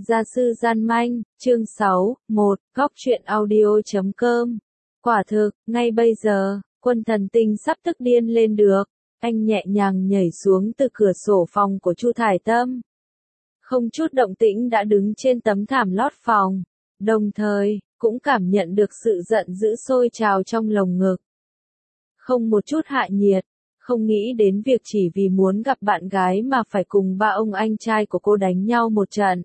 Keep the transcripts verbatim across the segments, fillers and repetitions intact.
Gia sư gian manh, chương sáu, một, góc truyện audio.com. Quả thực, ngay bây giờ, Quân Thần Tinh sắp tức điên lên được. Anh nhẹ nhàng nhảy xuống từ cửa sổ phòng của Chu Thải Tâm. Không chút động tĩnh đã đứng trên tấm thảm lót phòng, đồng thời, cũng cảm nhận được sự giận dữ sôi trào trong lồng ngực. Không một chút hạ nhiệt, không nghĩ đến việc chỉ vì muốn gặp bạn gái mà phải cùng ba ông anh trai của cô đánh nhau một trận.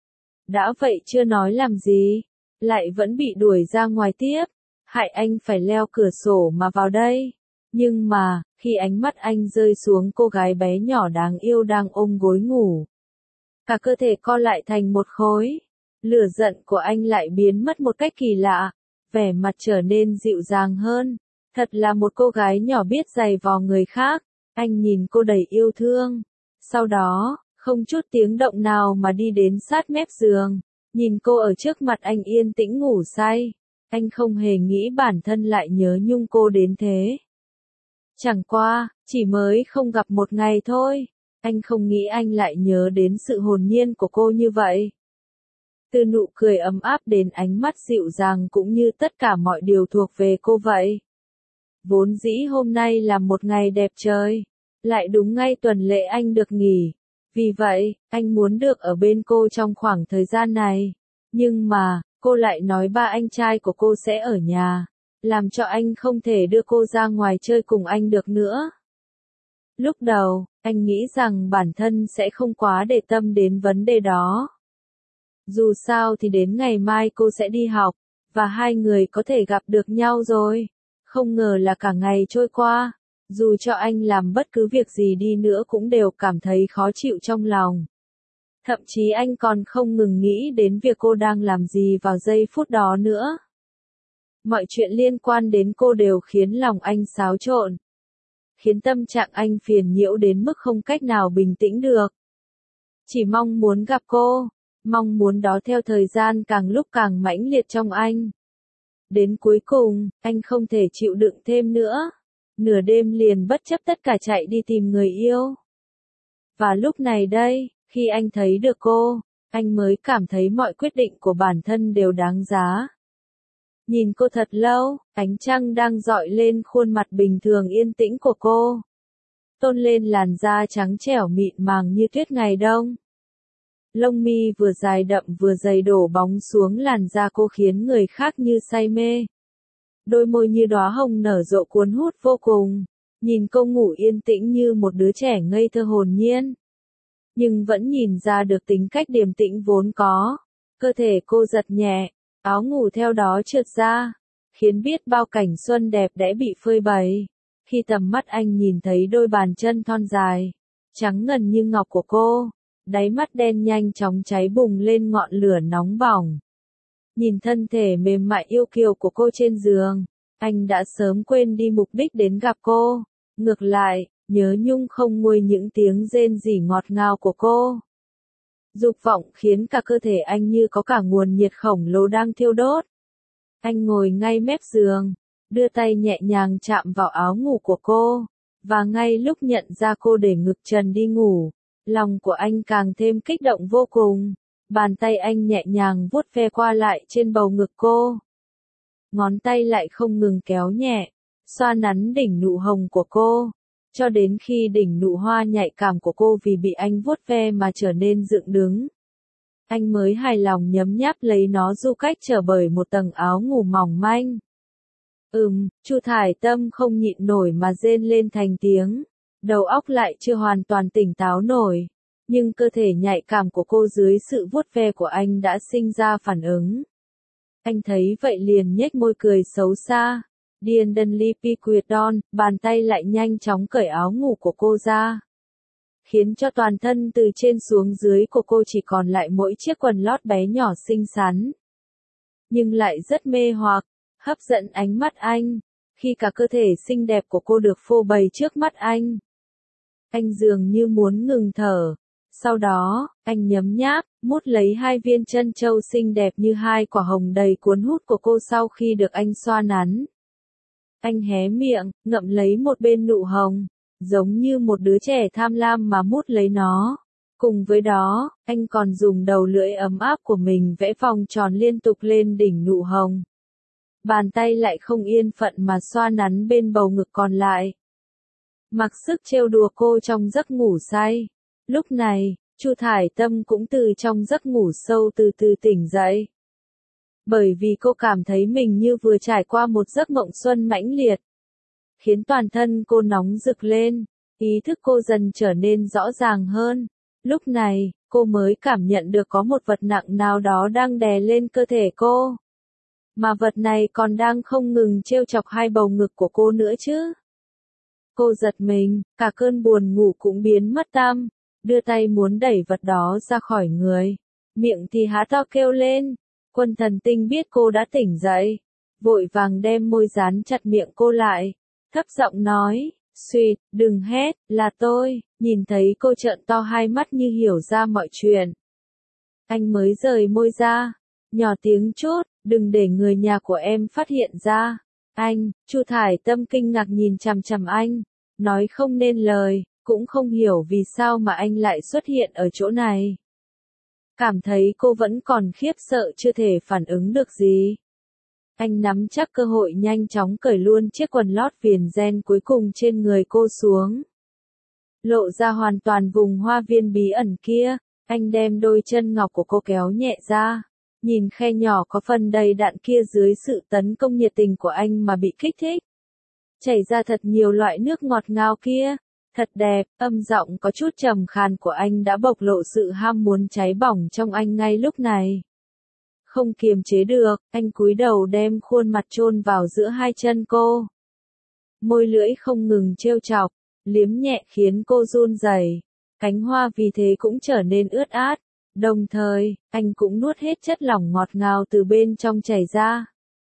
Đã vậy chưa nói làm gì, lại vẫn bị đuổi ra ngoài tiếp, hại anh phải leo cửa sổ mà vào đây. Nhưng mà, khi ánh mắt anh rơi xuống cô gái bé nhỏ đáng yêu đang ôm gối ngủ, cả cơ thể co lại thành một khối, lửa giận của anh lại biến mất một cách kỳ lạ, vẻ mặt trở nên dịu dàng hơn. Thật là một cô gái nhỏ biết giày vò người khác. Anh nhìn cô đầy yêu thương. Sau đó, không chút tiếng động nào mà đi đến sát mép giường, nhìn cô ở trước mặt anh yên tĩnh ngủ say. Anh không hề nghĩ bản thân lại nhớ nhung cô đến thế. Chẳng qua, chỉ mới không gặp một ngày thôi, anh không nghĩ anh lại nhớ đến sự hồn nhiên của cô như vậy. Từ nụ cười ấm áp đến ánh mắt dịu dàng cũng như tất cả mọi điều thuộc về cô vậy. Vốn dĩ hôm nay là một ngày đẹp trời, lại đúng ngay tuần lễ anh được nghỉ. Vì vậy, anh muốn được ở bên cô trong khoảng thời gian này. Nhưng mà, cô lại nói ba anh trai của cô sẽ ở nhà, làm cho anh không thể đưa cô ra ngoài chơi cùng anh được nữa. Lúc đầu, anh nghĩ rằng bản thân sẽ không quá để tâm đến vấn đề đó. Dù sao thì đến ngày mai cô sẽ đi học, và hai người có thể gặp được nhau rồi. Không ngờ là cả ngày trôi qua, dù cho anh làm bất cứ việc gì đi nữa cũng đều cảm thấy khó chịu trong lòng. Thậm chí anh còn không ngừng nghĩ đến việc cô đang làm gì vào giây phút đó nữa. Mọi chuyện liên quan đến cô đều khiến lòng anh xáo trộn, khiến tâm trạng anh phiền nhiễu đến mức không cách nào bình tĩnh được. Chỉ mong muốn gặp cô, mong muốn đó theo thời gian càng lúc càng mãnh liệt trong anh. Đến cuối cùng, anh không thể chịu đựng thêm nữa. Nửa đêm liền bất chấp tất cả chạy đi tìm người yêu. Và lúc này đây, khi anh thấy được cô, anh mới cảm thấy mọi quyết định của bản thân đều đáng giá. Nhìn cô thật lâu, ánh trăng đang rọi lên khuôn mặt bình thường yên tĩnh của cô, tôn lên làn da trắng trẻo mịn màng như tuyết ngày đông. Lông mi vừa dài đậm vừa dày đổ bóng xuống làn da cô khiến người khác như say mê. Đôi môi như đóa hồng nở rộ cuốn hút vô cùng. Nhìn cô ngủ yên tĩnh như một đứa trẻ ngây thơ hồn nhiên. Nhưng vẫn nhìn ra được tính cách điềm tĩnh vốn có. Cơ thể cô giật nhẹ, áo ngủ theo đó trượt ra, khiến biết bao cảnh xuân đẹp đẽ bị phơi bày. Khi tầm mắt anh nhìn thấy đôi bàn chân thon dài, trắng ngần như ngọc của cô, đáy mắt đen nhanh chóng cháy bùng lên ngọn lửa nóng bỏng. Nhìn thân thể mềm mại yêu kiều của cô trên giường, anh đã sớm quên đi mục đích đến gặp cô. Ngược lại, nhớ nhung không nguôi những tiếng rên rỉ ngọt ngào của cô. Dục vọng khiến cả cơ thể anh như có cả nguồn nhiệt khổng lồ đang thiêu đốt. Anh ngồi ngay mép giường, đưa tay nhẹ nhàng chạm vào áo ngủ của cô, và ngay lúc nhận ra cô để ngực trần đi ngủ, lòng của anh càng thêm kích động vô cùng. Bàn tay anh nhẹ nhàng vuốt ve qua lại trên bầu ngực cô. Ngón tay lại không ngừng kéo nhẹ, xoa nắn đỉnh nụ hồng của cô, cho đến khi đỉnh nụ hoa nhạy cảm của cô vì bị anh vuốt ve mà trở nên dựng đứng. Anh mới hài lòng nhấm nháp lấy nó du cách trở bởi một tầng áo ngủ mỏng manh. Ừm, Chu Thải Tâm không nhịn nổi mà rên lên thành tiếng, đầu óc lại chưa hoàn toàn tỉnh táo nổi. Nhưng cơ thể nhạy cảm của cô dưới sự vuốt ve của anh đã sinh ra phản ứng. Anh thấy vậy liền nhếch môi cười xấu xa. Điên đần Lipi Quyệt Đon, bàn tay lại nhanh chóng cởi áo ngủ của cô ra, khiến cho toàn thân từ trên xuống dưới của cô chỉ còn lại mỗi chiếc quần lót bé nhỏ xinh xắn. Nhưng lại rất mê hoặc, hấp dẫn ánh mắt anh, khi cả cơ thể xinh đẹp của cô được phô bày trước mắt anh. Anh dường như muốn ngừng thở. Sau đó, anh nhấm nháp, mút lấy hai viên trân châu xinh đẹp như hai quả hồng đầy cuốn hút của cô sau khi được anh xoa nắn. Anh hé miệng, ngậm lấy một bên nụ hồng, giống như một đứa trẻ tham lam mà mút lấy nó. Cùng với đó, anh còn dùng đầu lưỡi ấm áp của mình vẽ vòng tròn liên tục lên đỉnh nụ hồng. Bàn tay lại không yên phận mà xoa nắn bên bầu ngực còn lại. Mặc sức trêu đùa cô trong giấc ngủ say. Lúc này, Chu Thải Tâm cũng từ trong giấc ngủ sâu từ từ tỉnh dậy. Bởi vì cô cảm thấy mình như vừa trải qua một giấc mộng xuân mãnh liệt, khiến toàn thân cô nóng rực lên, ý thức cô dần trở nên rõ ràng hơn. Lúc này, cô mới cảm nhận được có một vật nặng nào đó đang đè lên cơ thể cô. Mà vật này còn đang không ngừng trêu chọc hai bầu ngực của cô nữa chứ. Cô giật mình, cả cơn buồn ngủ cũng biến mất tăm, đưa tay muốn đẩy vật đó ra khỏi người. Miệng thì há to kêu lên. Quân Thần Tinh biết cô đã tỉnh dậy, vội vàng đem môi dán chặt miệng cô lại, thấp giọng nói, "Xuyệt, đừng hét, là tôi." Nhìn thấy cô trợn to hai mắt như hiểu ra mọi chuyện, anh mới rời môi ra, nhỏ tiếng chút, "Đừng để người nhà của em phát hiện ra." Anh, Chu Thải Tâm kinh ngạc nhìn chằm chằm anh, nói không nên lời, cũng không hiểu vì sao mà anh lại xuất hiện ở chỗ này. Cảm thấy cô vẫn còn khiếp sợ chưa thể phản ứng được gì. Anh nắm chắc cơ hội nhanh chóng cởi luôn chiếc quần lót viền ren cuối cùng trên người cô xuống. Lộ ra hoàn toàn vùng hoa viên bí ẩn kia, anh đem đôi chân ngọc của cô kéo nhẹ ra. Nhìn khe nhỏ có phần đầy đặn kia dưới sự tấn công nhiệt tình của anh mà bị kích thích. Chảy ra thật nhiều loại nước ngọt ngào kia. Thật đẹp, âm giọng có chút trầm khàn của anh đã bộc lộ sự ham muốn cháy bỏng trong anh ngay lúc này. Không kiềm chế được, anh cúi đầu đem khuôn mặt chôn vào giữa hai chân cô. Môi lưỡi không ngừng trêu chọc, liếm nhẹ khiến cô run rẩy. Cánh hoa vì thế cũng trở nên ướt át. Đồng thời, anh cũng nuốt hết chất lỏng ngọt ngào từ bên trong chảy ra.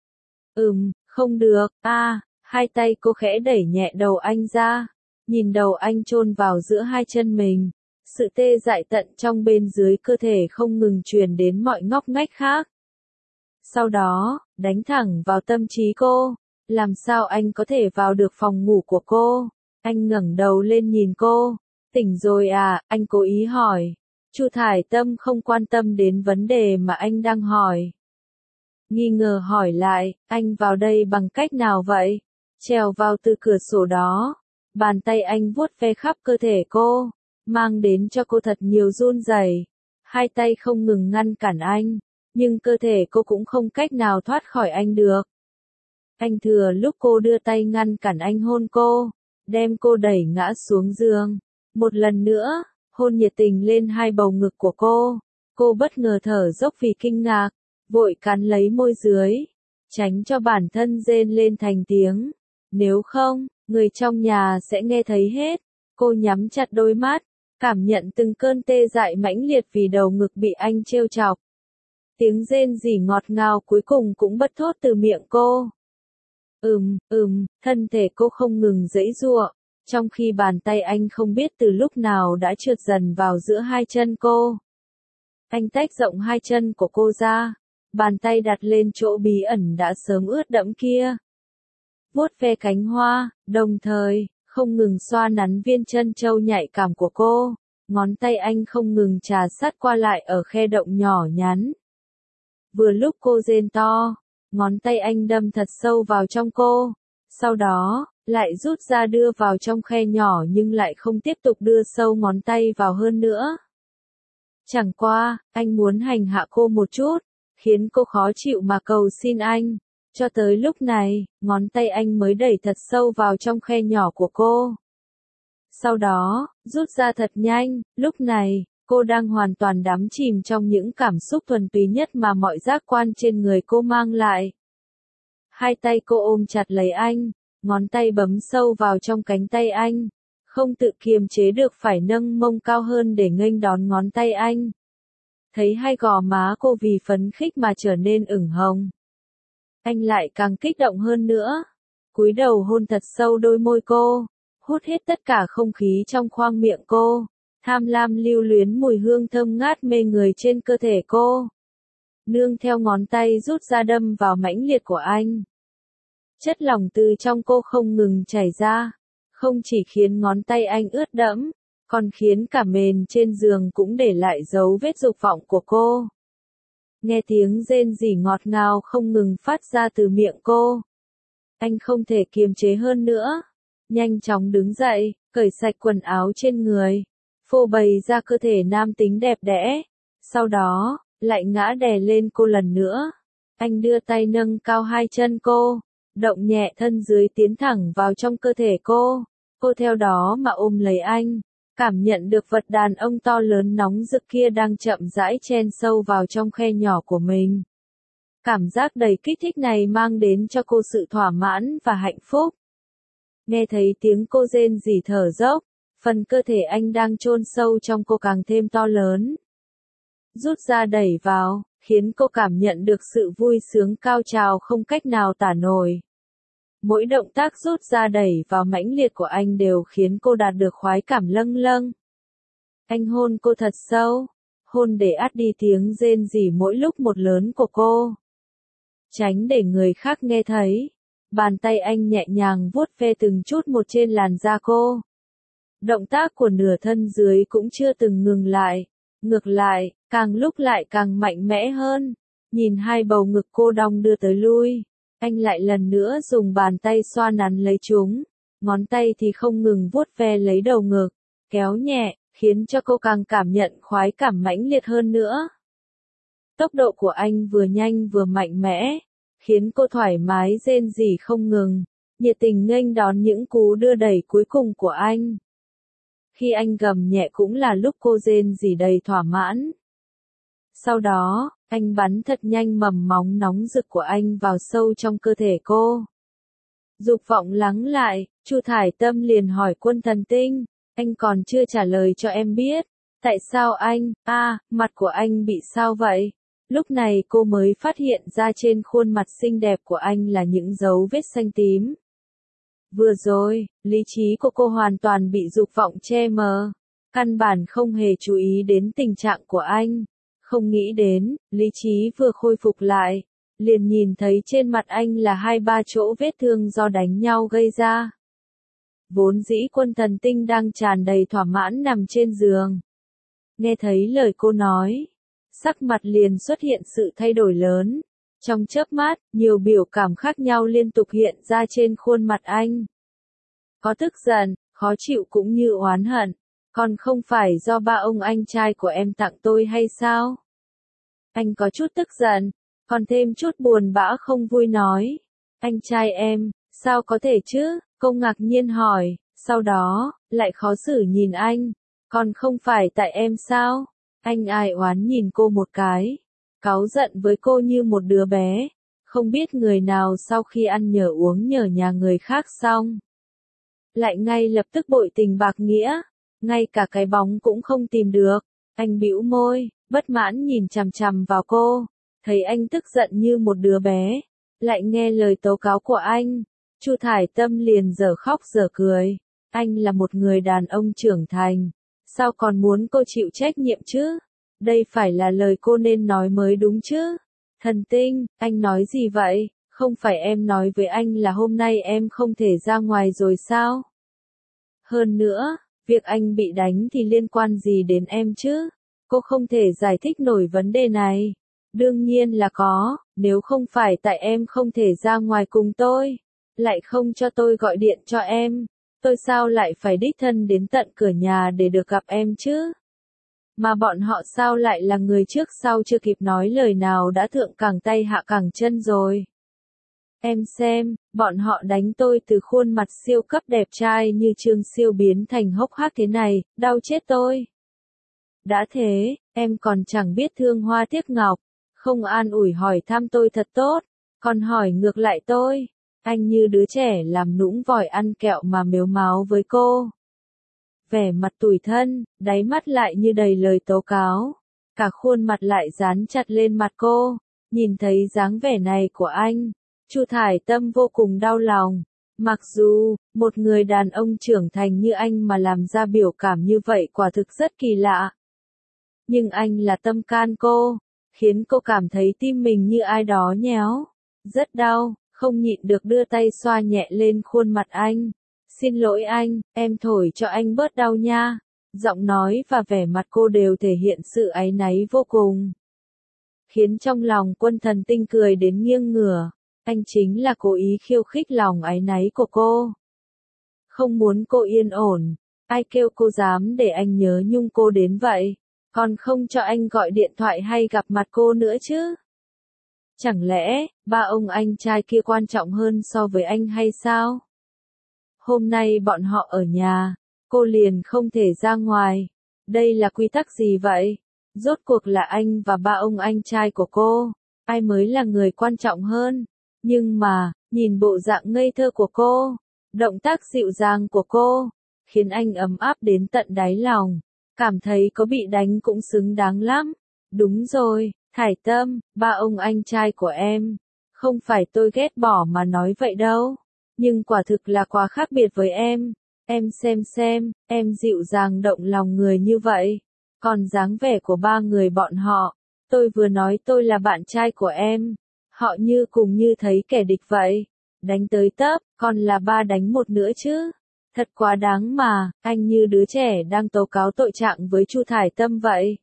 Ừm, không được, a, à, hai tay cô khẽ đẩy nhẹ đầu anh ra. Nhìn đầu anh chôn vào giữa hai chân mình, sự tê dại tận trong bên dưới cơ thể không ngừng truyền đến mọi ngóc ngách khác. Sau đó, đánh thẳng vào tâm trí cô, làm sao anh có thể vào được phòng ngủ của cô? Anh ngẩng đầu lên nhìn cô, "Tỉnh rồi à?" Anh cố ý hỏi. Chu Thải Tâm không quan tâm đến vấn đề mà anh đang hỏi. Nghi ngờ hỏi lại, "Anh vào đây bằng cách nào vậy?" "Trèo vào từ cửa sổ đó." Bàn tay anh vuốt ve khắp cơ thể cô, mang đến cho cô thật nhiều run rẩy. Hai tay không ngừng ngăn cản anh, nhưng cơ thể cô cũng không cách nào thoát khỏi anh được. Anh thừa lúc cô đưa tay ngăn cản anh hôn cô, đem cô đẩy ngã xuống giường. Một lần nữa, hôn nhiệt tình lên hai bầu ngực của cô. Cô bất ngờ thở dốc vì kinh ngạc, vội cắn lấy môi dưới, tránh cho bản thân rên lên thành tiếng. Nếu không, người trong nhà sẽ nghe thấy hết. Cô nhắm chặt đôi mắt, cảm nhận từng cơn tê dại mãnh liệt vì đầu ngực bị anh trêu chọc. Tiếng rên rỉ ngọt ngào cuối cùng cũng bật thốt từ miệng cô. Ừm, ừm, thân thể cô không ngừng giãy giụa, trong khi bàn tay anh không biết từ lúc nào đã trượt dần vào giữa hai chân cô. Anh tách rộng hai chân của cô ra, bàn tay đặt lên chỗ bí ẩn đã sớm ướt đẫm kia. Vuốt ve cánh hoa, đồng thời, không ngừng xoa nắn viên chân châu nhạy cảm của cô, ngón tay anh không ngừng trà sát qua lại ở khe động nhỏ nhắn. Vừa lúc cô rên to, ngón tay anh đâm thật sâu vào trong cô, sau đó, lại rút ra đưa vào trong khe nhỏ nhưng lại không tiếp tục đưa sâu ngón tay vào hơn nữa. Chẳng qua, anh muốn hành hạ cô một chút, khiến cô khó chịu mà cầu xin anh. Cho tới lúc này, ngón tay anh mới đẩy thật sâu vào trong khe nhỏ của cô. Sau đó, rút ra thật nhanh, lúc này, cô đang hoàn toàn đắm chìm trong những cảm xúc thuần túy nhất mà mọi giác quan trên người cô mang lại. Hai tay cô ôm chặt lấy anh, ngón tay bấm sâu vào trong cánh tay anh, không tự kiềm chế được phải nâng mông cao hơn để nghênh đón ngón tay anh. Thấy hai gò má cô vì phấn khích mà trở nên ửng hồng. Anh lại càng kích động hơn nữa, cúi đầu hôn thật sâu đôi môi cô, hút hết tất cả không khí trong khoang miệng cô, tham lam lưu luyến mùi hương thơm ngát mê người trên cơ thể cô. Nương theo ngón tay rút ra đâm vào mãnh liệt của anh. Chất lỏng từ trong cô không ngừng chảy ra, không chỉ khiến ngón tay anh ướt đẫm, còn khiến cả mền trên giường cũng để lại dấu vết dục vọng của cô. Nghe tiếng rên rỉ ngọt ngào không ngừng phát ra từ miệng cô. Anh không thể kiềm chế hơn nữa. Nhanh chóng đứng dậy, cởi sạch quần áo trên người. Phô bày ra cơ thể nam tính đẹp đẽ. Sau đó, lại ngã đè lên cô lần nữa. Anh đưa tay nâng cao hai chân cô. Động nhẹ thân dưới tiến thẳng vào trong cơ thể cô. Cô theo đó mà ôm lấy anh. Cảm nhận được vật đàn ông to lớn nóng rực kia đang chậm rãi chen sâu vào trong khe nhỏ của mình. Cảm giác đầy kích thích này mang đến cho cô sự thỏa mãn và hạnh phúc. Nghe thấy tiếng cô rên rỉ thở dốc, phần cơ thể anh đang chôn sâu trong cô càng thêm to lớn. Rút ra đẩy vào, khiến cô cảm nhận được sự vui sướng cao trào không cách nào tả nổi. Mỗi động tác rút ra đẩy vào mãnh liệt của anh đều khiến cô đạt được khoái cảm lâng lâng. Anh hôn cô thật sâu, hôn để át đi tiếng rên rỉ mỗi lúc một lớn của cô. Tránh để người khác nghe thấy, bàn tay anh nhẹ nhàng vuốt ve từng chút một trên làn da cô. Động tác của nửa thân dưới cũng chưa từng ngừng lại, ngược lại, càng lúc lại càng mạnh mẽ hơn. Nhìn hai bầu ngực cô đong đưa tới lui. Anh lại lần nữa dùng bàn tay xoa nắn lấy chúng, ngón tay thì không ngừng vuốt ve lấy đầu ngực, kéo nhẹ, khiến cho cô càng cảm nhận khoái cảm mãnh liệt hơn nữa. Tốc độ của anh vừa nhanh vừa mạnh mẽ, khiến cô thoải mái rên rỉ không ngừng, nhiệt tình nghênh đón những cú đưa đẩy cuối cùng của anh. Khi anh gầm nhẹ cũng là lúc cô rên rỉ đầy thỏa mãn. Sau đó, anh bắn thật nhanh mầm móng nóng rực của anh vào sâu trong cơ thể cô. Dục vọng lắng lại, Chu Thải Tâm liền hỏi Quân Thần Tinh, anh còn chưa trả lời cho em biết, tại sao anh, a, à, mặt của anh bị sao vậy? Lúc này cô mới phát hiện ra trên khuôn mặt xinh đẹp của anh là những dấu vết xanh tím. Vừa rồi, lý trí của cô hoàn toàn bị dục vọng che mờ, căn bản không hề chú ý đến tình trạng của anh. Không nghĩ đến, lý trí vừa khôi phục lại, liền nhìn thấy trên mặt anh là hai ba chỗ vết thương do đánh nhau gây ra. Vốn dĩ Quân Thần Tinh đang tràn đầy thỏa mãn nằm trên giường. Nghe thấy lời cô nói, sắc mặt liền xuất hiện sự thay đổi lớn. Trong chớp mắt, nhiều biểu cảm khác nhau liên tục hiện ra trên khuôn mặt anh. Có tức giận, khó chịu cũng như oán hận. Còn không phải do ba ông anh trai của em tặng tôi hay sao? Anh có chút tức giận, còn thêm chút buồn bã không vui nói. Anh trai em, sao có thể chứ? Cô ngạc nhiên hỏi, sau đó, lại khó xử nhìn anh. Còn không phải tại em sao? Anh ai oán nhìn cô một cái, cáu giận với cô như một đứa bé. Không biết người nào sau khi ăn nhờ uống nhờ nhà người khác xong, lại ngay lập tức bội tình bạc nghĩa. Ngay cả cái bóng cũng không tìm được. Anh bĩu môi, bất mãn nhìn chằm chằm vào cô. Thấy anh tức giận như một đứa bé, lại nghe lời tố cáo của anh, Chu Thải Tâm liền dở khóc dở cười. Anh là một người đàn ông trưởng thành, sao còn muốn cô chịu trách nhiệm chứ? Đây phải là lời cô nên nói mới đúng chứ. Thần Tinh, anh nói gì vậy? Không phải em nói với anh là hôm nay em không thể ra ngoài rồi sao? Hơn nữa, việc anh bị đánh thì liên quan gì đến em chứ? Cô không thể giải thích nổi vấn đề này. Đương nhiên là có, nếu không phải tại em không thể ra ngoài cùng tôi, lại không cho tôi gọi điện cho em, tôi sao lại phải đích thân đến tận cửa nhà để được gặp em chứ? Mà bọn họ sao lại là người trước sau chưa kịp nói lời nào đã thượng cẳng tay hạ cẳng chân rồi? Em xem, bọn họ đánh tôi từ khuôn mặt siêu cấp đẹp trai như Trương Siêu biến thành hốc hác thế này, đau chết tôi. Đã thế, em còn chẳng biết thương hoa tiếc ngọc, không an ủi hỏi thăm tôi thật tốt, còn hỏi ngược lại tôi. Anh như đứa trẻ làm nũng vòi ăn kẹo mà mếu máo với cô. Vẻ mặt tủi thân, đáy mắt lại như đầy lời tố cáo. Cả khuôn mặt lại dán chặt lên mặt cô, nhìn thấy dáng vẻ này của anh. Chu Thải Tâm vô cùng đau lòng. Mặc dù, một người đàn ông trưởng thành như anh mà làm ra biểu cảm như vậy quả thực rất kỳ lạ. Nhưng anh là tâm can cô, khiến cô cảm thấy tim mình như ai đó nhéo. Rất đau, không nhịn được đưa tay xoa nhẹ lên khuôn mặt anh. Xin lỗi anh, em thổi cho anh bớt đau nha. Giọng nói và vẻ mặt cô đều thể hiện sự áy náy vô cùng. Khiến trong lòng Quân Thần Tinh cười đến nghiêng ngửa. Anh chính là cố ý khiêu khích lòng áy náy của cô. Không muốn cô yên ổn. Ai kêu cô dám để anh nhớ nhung cô đến vậy. Còn không cho anh gọi điện thoại hay gặp mặt cô nữa chứ. Chẳng lẽ, ba ông anh trai kia quan trọng hơn so với anh hay sao? Hôm nay bọn họ ở nhà, cô liền không thể ra ngoài. Đây là quy tắc gì vậy? Rốt cuộc là anh và ba ông anh trai của cô, ai mới là người quan trọng hơn? Nhưng mà, nhìn bộ dạng ngây thơ của cô, động tác dịu dàng của cô, khiến anh ấm áp đến tận đáy lòng, cảm thấy có bị đánh cũng xứng đáng lắm. Đúng rồi, Thải Tâm, ba ông anh trai của em, không phải tôi ghét bỏ mà nói vậy đâu, nhưng quả thực là quá khác biệt với em. Em xem xem, em dịu dàng động lòng người như vậy, còn dáng vẻ của ba người bọn họ, tôi vừa nói tôi là bạn trai của em, họ như cùng như thấy kẻ địch vậy, đánh tới tấp, còn là ba đánh một nữa chứ. Thật quá đáng mà, anh như đứa trẻ đang tố cáo tội trạng với Chu Thải Tâm vậy.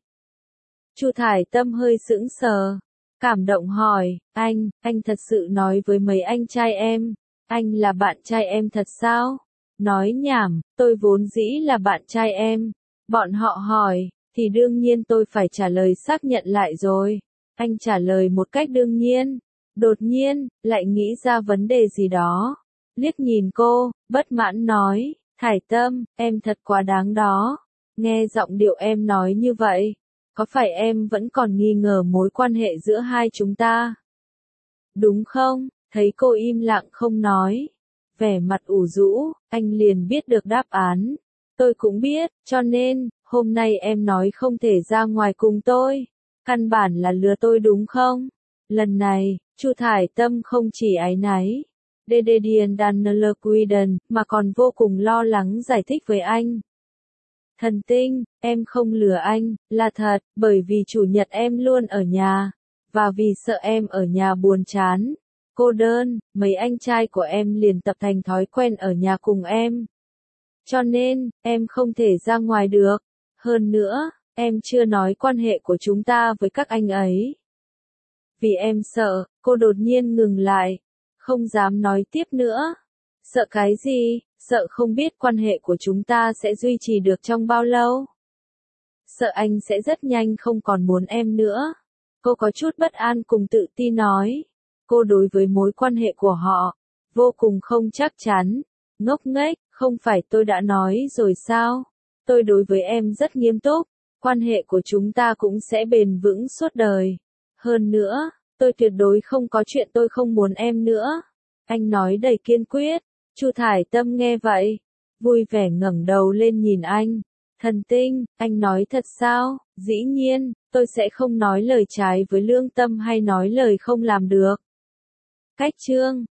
Chu Thải Tâm hơi sững sờ, cảm động hỏi, anh, anh thật sự nói với mấy anh trai em, anh là bạn trai em thật sao? Nói nhảm, tôi vốn dĩ là bạn trai em. Bọn họ hỏi, thì đương nhiên tôi phải trả lời xác nhận lại rồi. Anh trả lời một cách đương nhiên. Đột nhiên, lại nghĩ ra vấn đề gì đó. Liếc nhìn cô, bất mãn nói, Thải Tâm, em thật quá đáng đó. Nghe giọng điệu em nói như vậy, có phải em vẫn còn nghi ngờ mối quan hệ giữa hai chúng ta? Đúng không? Thấy cô im lặng không nói, vẻ mặt ủ rũ, anh liền biết được đáp án. Tôi cũng biết, cho nên, hôm nay em nói không thể ra ngoài cùng tôi. Căn bản là lừa tôi đúng không? Lần này, Chu Thải Tâm không chỉ áy náy, đê đê điền đàn nơ Quiden, mà còn vô cùng lo lắng giải thích với anh. Thần Tinh, em không lừa anh, là thật, bởi vì chủ nhật em luôn ở nhà, và vì sợ em ở nhà buồn chán, cô đơn, mấy anh trai của em liền tập thành thói quen ở nhà cùng em. Cho nên, em không thể ra ngoài được. Hơn nữa, em chưa nói quan hệ của chúng ta với các anh ấy. Vì em sợ, cô đột nhiên ngừng lại, không dám nói tiếp nữa. Sợ cái gì? Sợ không biết quan hệ của chúng ta sẽ duy trì được trong bao lâu. Sợ anh sẽ rất nhanh không còn muốn em nữa. Cô có chút bất an cùng tự ti nói. Cô đối với mối quan hệ của họ, vô cùng không chắc chắn. Ngốc nghếch, không phải tôi đã nói rồi sao? Tôi đối với em rất nghiêm túc. Quan hệ của chúng ta cũng sẽ bền vững suốt đời. Hơn nữa, tôi tuyệt đối không có chuyện tôi không muốn em nữa. Anh nói đầy kiên quyết. Chu Thải Tâm nghe vậy, vui vẻ ngẩng đầu lên nhìn anh. Thần Tinh, anh nói thật sao? Dĩ nhiên, tôi sẽ không nói lời trái với lương tâm hay nói lời không làm được. Cách chương